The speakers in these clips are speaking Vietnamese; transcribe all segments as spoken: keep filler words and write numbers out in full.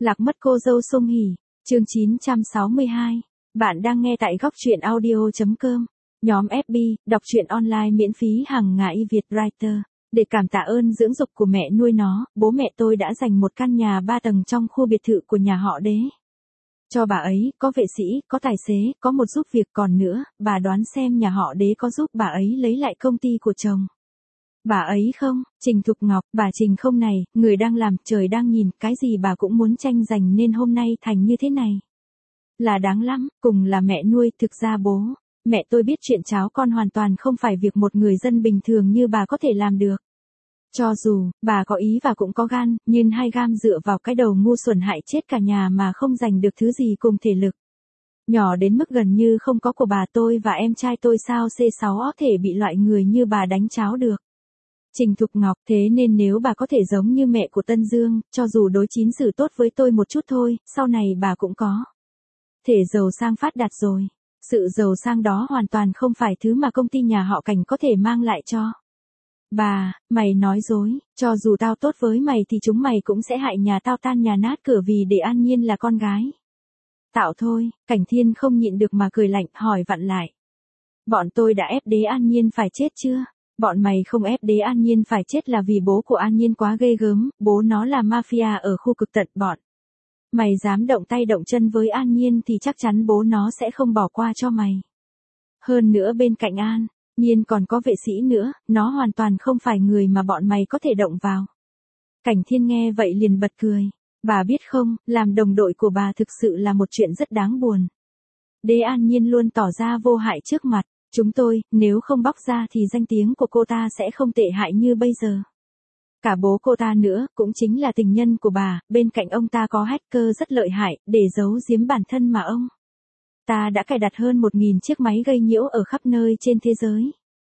Lạc mất cô dâu Song Hỷ, chương chín trăm sáu mươi hai. Bạn đang nghe tại góc truyện audio.com. Nhóm ép bê, đọc truyện online miễn phí hàng ngày Việt Writer. Để cảm tạ ơn dưỡng dục của mẹ nuôi nó, bố mẹ tôi đã dành một căn nhà ba tầng trong khu biệt thự của nhà họ Đế. Cho bà ấy, có vệ sĩ, có tài xế, có một giúp việc còn nữa, bà đoán xem nhà họ Đế có giúp bà ấy lấy lại công ty của chồng. Bà ấy không, Trình Thục Ngọc, bà Trình không này, người đang làm, trời đang nhìn, cái gì bà cũng muốn tranh giành nên hôm nay thành như thế này. Là đáng lắm, cùng là mẹ nuôi, thực ra bố, mẹ tôi biết chuyện cháu con hoàn toàn không phải việc một người dân bình thường như bà có thể làm được. Cho dù, bà có ý và cũng có gan, nhưng hai gam dựa vào cái đầu ngu xuẩn hại chết cả nhà mà không giành được thứ gì cùng thể lực. Nhỏ đến mức gần như không có của bà tôi và em trai tôi sao xê sáu có thể bị loại người như bà đánh cháo được. Trình Thục Ngọc, thế nên nếu bà có thể giống như mẹ của Tân Dương, cho dù đối chín xử tốt với tôi một chút thôi, sau này bà cũng có thể giàu sang phát đạt rồi. Sự giàu sang đó hoàn toàn không phải thứ mà công ty nhà họ Cảnh có thể mang lại cho bà. Mày nói dối, cho dù tao tốt với mày thì chúng mày cũng sẽ hại nhà tao tan nhà nát cửa vì để An Nhiên là con gái. Tạo thôi, Cảnh Thiên không nhịn được mà cười lạnh, hỏi vặn lại. Bọn tôi đã ép Đế An Nhiên phải chết chưa? Bọn mày không ép Đế An Nhiên phải chết là vì bố của An Nhiên quá ghê gớm, bố nó là mafia ở khu cực tận bọn. Mày dám động tay động chân với An Nhiên thì chắc chắn bố nó sẽ không bỏ qua cho mày. Hơn nữa bên cạnh An Nhiên còn có vệ sĩ nữa, nó hoàn toàn không phải người mà bọn mày có thể động vào. Cảnh Thiên nghe vậy liền bật cười. Bà biết không, làm đồng đội của bà thực sự là một chuyện rất đáng buồn. Đế An Nhiên luôn tỏ ra vô hại trước mặt chúng tôi, nếu không bóc ra thì danh tiếng của cô ta sẽ không tệ hại như bây giờ. Cả bố cô ta nữa, cũng chính là tình nhân của bà, bên cạnh ông ta có hacker rất lợi hại, để giấu giếm bản thân mà ông ta đã cài đặt hơn một nghìn chiếc máy gây nhiễu ở khắp nơi trên thế giới.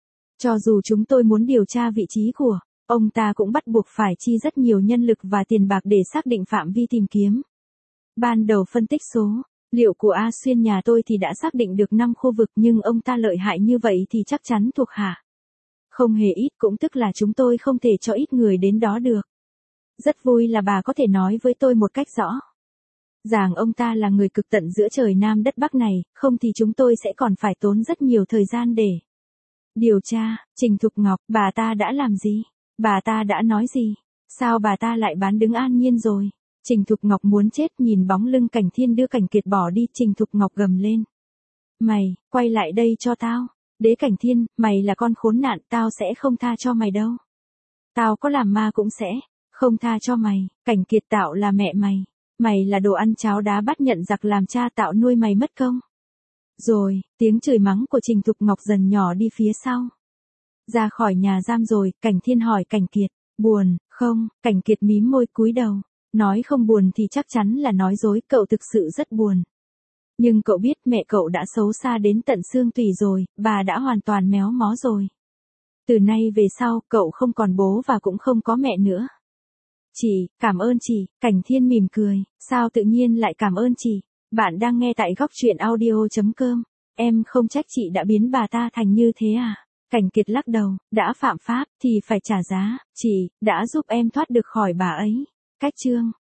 Cho dù chúng tôi muốn điều tra vị trí của ông ta cũng bắt buộc phải chi rất nhiều nhân lực và tiền bạc để xác định phạm vi tìm kiếm. Ban đầu phân tích số liệu của A Xuyên nhà tôi thì đã xác định được năm khu vực, nhưng ông ta lợi hại như vậy thì chắc chắn thuộc hạ không hề ít, cũng tức là chúng tôi không thể cho ít người đến đó được. Rất vui là bà có thể nói với tôi một cách rõ ràng ông ta là người cực tận giữa trời Nam đất Bắc này, không thì chúng tôi sẽ còn phải tốn rất nhiều thời gian để điều tra. Trình Thục Ngọc, bà ta đã làm gì? Bà ta đã nói gì? Sao bà ta lại bán đứng An Nhiên rồi? Trình Thục Ngọc muốn chết nhìn bóng lưng Cảnh Thiên đưa Cảnh Kiệt bỏ đi, Trình Thục Ngọc gầm lên. Mày, quay lại đây cho tao. Đế Cảnh Thiên, mày là con khốn nạn, tao sẽ không tha cho mày đâu. Tao có làm ma cũng sẽ không tha cho mày. Cảnh Kiệt, Tạo là mẹ mày. Mày là đồ ăn cháo đá bắt nhận giặc làm cha Tạo nuôi mày mất công. Rồi, tiếng chửi mắng của Trình Thục Ngọc dần nhỏ đi phía sau. Ra khỏi nhà giam rồi, Cảnh Thiên hỏi Cảnh Kiệt, buồn, không? Cảnh Kiệt mím môi cúi đầu. Nói không buồn thì chắc chắn là nói dối, cậu thực sự rất buồn. Nhưng cậu biết mẹ cậu đã xấu xa đến tận xương tủy rồi, bà đã hoàn toàn méo mó rồi. Từ nay về sau, cậu không còn bố và cũng không có mẹ nữa. Chị, cảm ơn chị. Cảnh Thiên mỉm cười, sao tự nhiên lại cảm ơn chị? Bạn đang nghe tại góc truyện audio.com. Em không trách chị đã biến bà ta thành như thế à? Cảnh Kiệt lắc đầu, đã phạm pháp thì phải trả giá, chị đã giúp em thoát được khỏi bà ấy. Cách chương